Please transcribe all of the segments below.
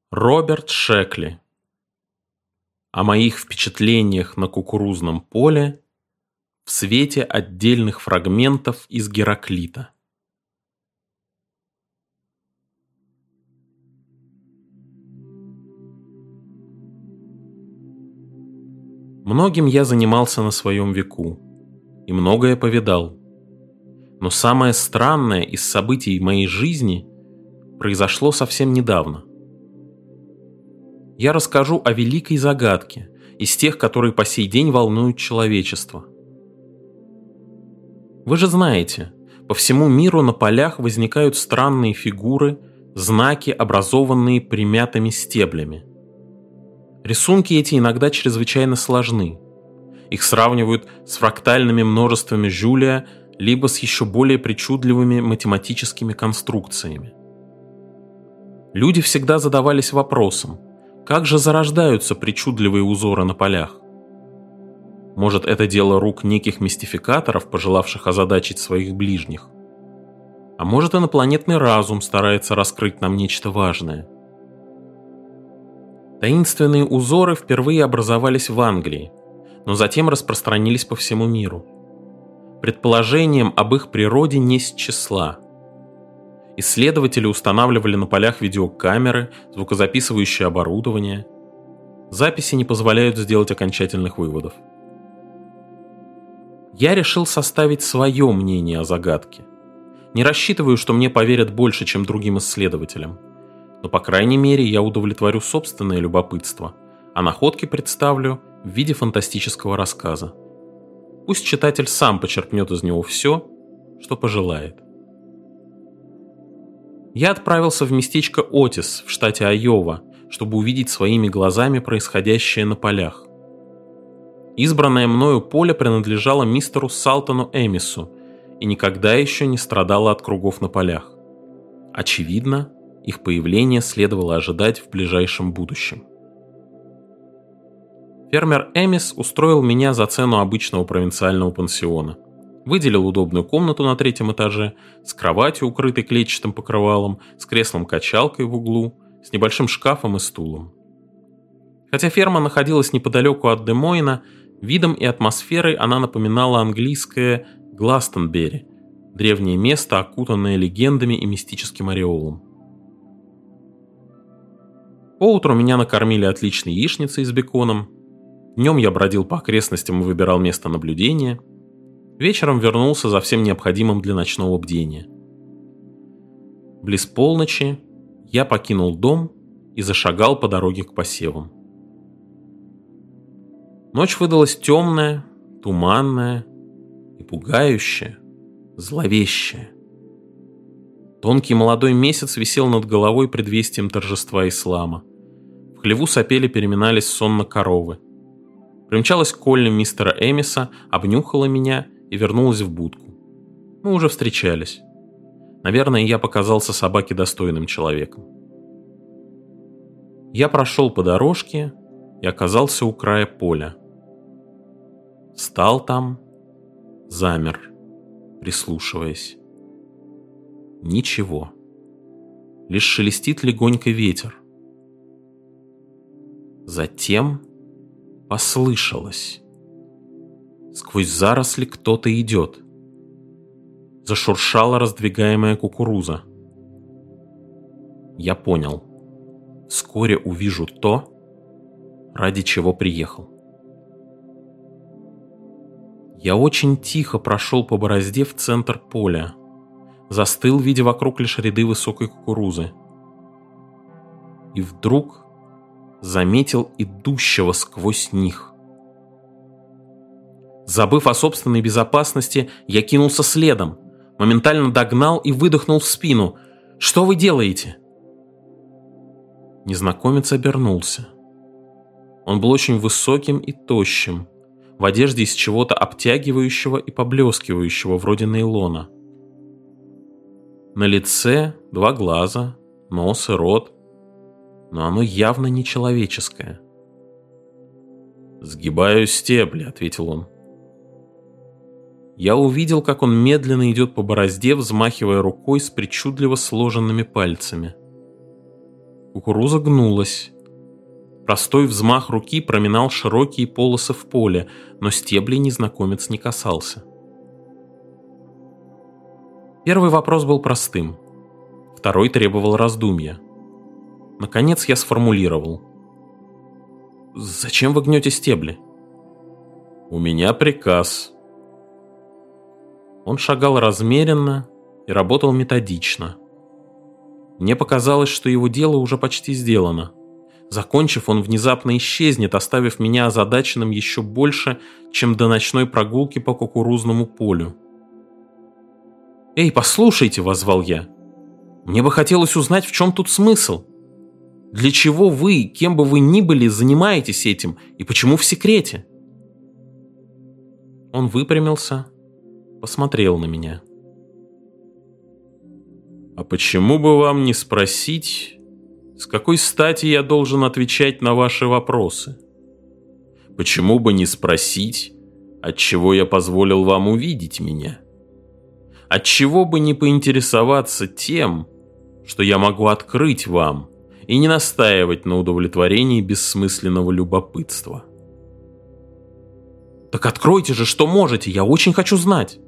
Роберт Шекли. О моих впечатлениях на кукурузном поле в свете отдельных фрагментов из Гераклита. Многим я занимался на своем веку, и многое повидал. Но самое странное из событий моей жизни произошло совсем недавно. Я расскажу о великой загадке, из тех, которые по сей день волнуют человечество. Вы же знаете, по всему миру на полях возникают странные фигуры, знаки, образованные примятыми стеблями. Рисунки эти иногда чрезвычайно сложны. Их сравнивают с фрактальными множествами Жюля, либо с еще более причудливыми математическими конструкциями. Люди всегда задавались вопросом, как же зарождаются причудливые узоры на полях? Может, это дело рук неких мистификаторов, пожелавших озадачить своих ближних? А может, инопланетный разум старается раскрыть нам нечто важное? Таинственные узоры впервые образовались в Англии, но затем распространились по всему миру. Предположениям об их природе несть числа. Исследователи устанавливали на полях видеокамеры, звукозаписывающее оборудование. Записи не позволяют сделать окончательных выводов. Я решил составить свое мнение о загадке. Не рассчитываю, что мне поверят больше, чем другим исследователям. Но, по крайней мере, я удовлетворю собственное любопытство, а находки представлю в виде фантастического рассказа. Пусть читатель сам почерпнет из него все, что пожелает. Я отправился в местечко Отис в штате Айова, чтобы увидеть своими глазами происходящее на полях. Избранное мною поле принадлежало мистеру Салтону Эмису и никогда еще не страдало от кругов на полях. Очевидно, их появление следовало ожидать в ближайшем будущем. Фермер Эмис устроил меня за цену обычного провинциального пансиона. Выделил удобную комнату на 3-м этаже, с кроватью, укрытой клетчатым покрывалом, с креслом-качалкой в углу, с небольшим шкафом и стулом. Хотя ферма находилась неподалеку от Де-Мойна, видом и атмосферой она напоминала английское Гластонбери, древнее место, окутанное легендами и мистическим ореолом. Поутру меня накормили отличной яичницей с беконом. Днем я бродил по окрестностям и выбирал место наблюдения. Вечером вернулся за всем необходимым для ночного бдения. Близ полночи я покинул дом и зашагал по дороге к посевам. Ночь выдалась темная, туманная и пугающая, зловещая. Тонкий молодой месяц висел над головой предвестием торжества ислама. В хлеву сопели, переминались сонно коровы. Примчалась Колли мистера Эмиса, обнюхала меня и вернулась в будку. Мы уже встречались. Наверное, я показался собаке достойным человеком. Я прошел по дорожке и оказался у края поля. Встал там, замер, прислушиваясь. Ничего. Лишь шелестит легонько ветер. Затем послышалось. Сквозь заросли кто-то идет. Зашуршала раздвигаемая кукуруза. Я понял. Вскоре увижу то, ради чего приехал. Я очень тихо прошел по борозде в центр поля. Застыл, видя вокруг лишь ряды высокой кукурузы. И вдруг заметил идущего сквозь них. Забыв о собственной безопасности, я кинулся следом, моментально догнал и выдохнул в спину. «Что вы делаете?» Незнакомец обернулся. Он был очень высоким и тощим, в одежде из чего-то обтягивающего и поблескивающего, вроде нейлона. На лице 2 глаза, нос и рот, но оно явно не человеческое. «Сгибаю стебли», — ответил он. Я увидел, как он медленно идет по борозде, взмахивая рукой с причудливо сложенными пальцами. Кукуруза гнулась. Простой взмах руки проминал широкие полосы в поле, но стеблей незнакомец не касался. Первый вопрос был простым. Второй требовал раздумья. Наконец я сформулировал. «Зачем вы гнете стебли?» «У меня приказ». Он шагал размеренно и работал методично. Мне показалось, что его дело уже почти сделано. Закончив, он внезапно исчезнет, оставив меня озадаченным еще больше, чем до ночной прогулки по кукурузному полю. «Эй, послушайте!» — воззвал я. «Мне бы хотелось узнать, в чем тут смысл. Для чего вы, кем бы вы ни были, занимаетесь этим, и почему в секрете?» Он выпрямился, посмотрел на меня. «А почему бы вам не спросить, с какой стати я должен отвечать на ваши вопросы? Почему бы не спросить, отчего я позволил вам увидеть меня? Отчего бы не поинтересоваться тем, что я могу открыть вам, и не настаивать на удовлетворении бессмысленного любопытства?» «Так откройте же, что можете, я очень хочу знать!»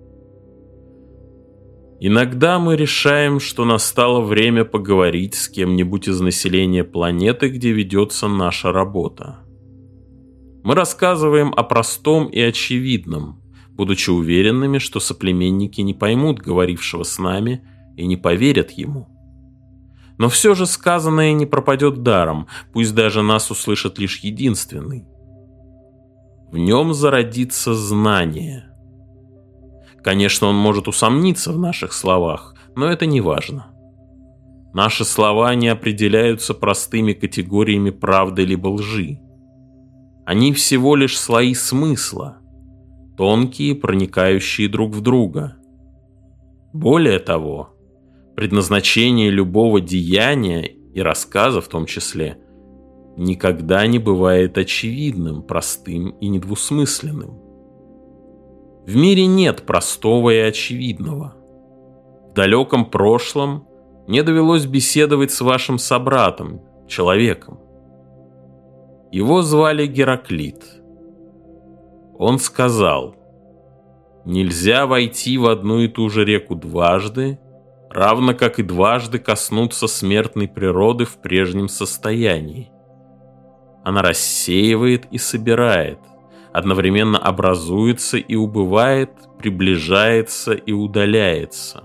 Иногда мы решаем, что настало время поговорить с кем-нибудь из населения планеты, где ведется наша работа. Мы рассказываем о простом и очевидном, будучи уверенными, что соплеменники не поймут говорившего с нами и не поверят ему. Но все же сказанное не пропадет даром, пусть даже нас услышит лишь единственный. В нем зародится знание. Конечно, он может усомниться в наших словах, но это не важно. Наши слова не определяются простыми категориями правды либо лжи. Они всего лишь слои смысла, тонкие, проникающие друг в друга. Более того, предназначение любого деяния и рассказа в том числе никогда не бывает очевидным, простым и недвусмысленным. В мире нет простого и очевидного. В далеком прошлом мне довелось беседовать с вашим собратом, человеком. Его звали Гераклит. Он сказал: «Нельзя войти в одну и ту же реку дважды, равно как и дважды коснуться смертной природы в прежнем состоянии. Она рассеивает и собирает, одновременно образуется и убывает, приближается и удаляется.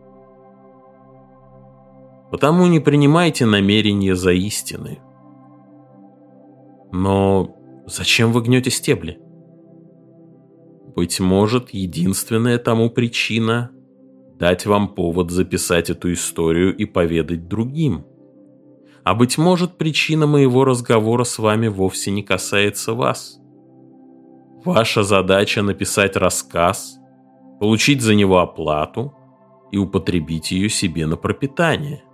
Потому не принимайте намерения за истины». «Но зачем вы гнете стебли?» «Быть может, единственная тому причина — дать вам повод записать эту историю и поведать другим. А быть может, причина моего разговора с вами вовсе не касается вас. Ваша задача — написать рассказ, получить за него оплату и употребить ее себе на пропитание».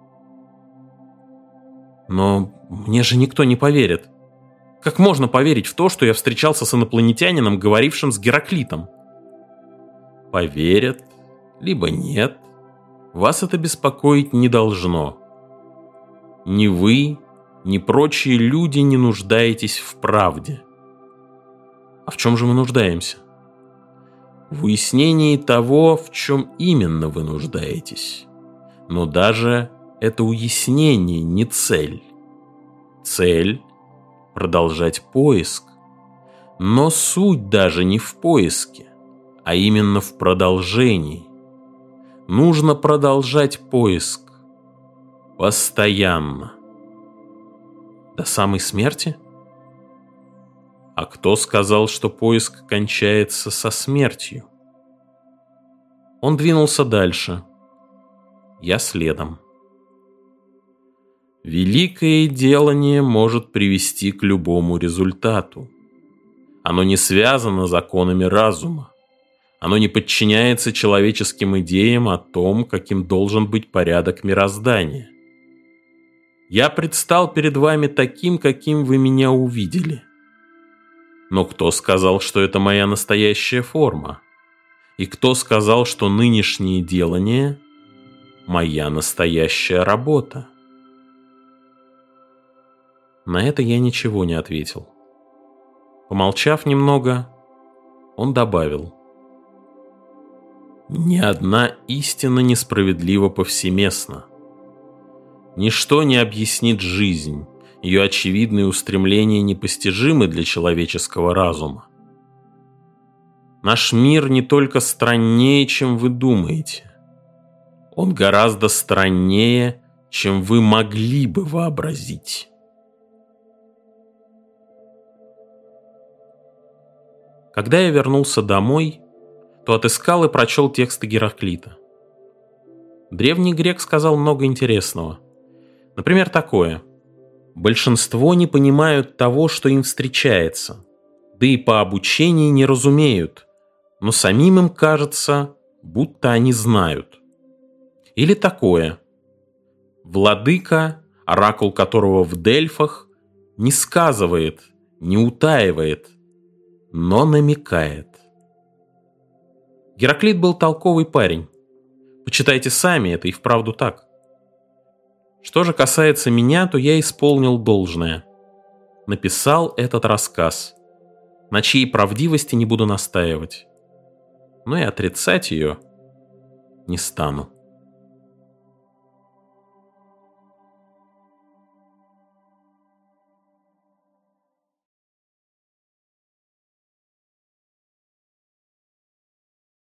«Но мне же никто не поверит. Как можно поверить в то, что я встречался с инопланетянином, говорившим с Гераклитом?» «Поверят, либо нет. Вас это беспокоить не должно. Ни вы, ни прочие люди не нуждаетесь в правде». «А в чем же мы нуждаемся?» «В уяснении того, в чем именно вы нуждаетесь. Но даже это уяснение не цель. Цель — продолжать поиск. Но суть даже не в поиске, а именно в продолжении. Нужно продолжать поиск. Постоянно». «До самой смерти?» «А кто сказал, что поиск кончается со смертью?» Он двинулся дальше. Я следом. Великое делание может привести к любому результату. Оно не связано законами разума. Оно не подчиняется человеческим идеям о том, каким должен быть порядок мироздания. Я предстал перед вами таким, каким вы меня увидели. Но кто сказал, что это моя настоящая форма? И кто сказал, что нынешнее делание — моя настоящая работа? На это я ничего не ответил. Помолчав немного, он добавил: «Ни одна истина несправедлива повсеместно. Ничто не объяснит жизнь, ее очевидные устремления непостижимы для человеческого разума. Наш мир не только страннее, чем вы думаете. Он гораздо страннее, чем вы могли бы вообразить». Когда я вернулся домой, то отыскал и прочел тексты Гераклита. Древний грек сказал много интересного. Например, такое: «Большинство не понимают того, что им встречается, да и по обучению не разумеют, но самим им кажется, будто они знают». Или такое: «Владыка, оракул которого в Дельфах, не сказывает, не утаивает, но намекает». Гераклит был толковый парень. Почитайте сами, это и вправду так. Что же касается меня, то я исполнил должное. Написал этот рассказ, на чьей правдивости не буду настаивать. Но и отрицать ее не стану.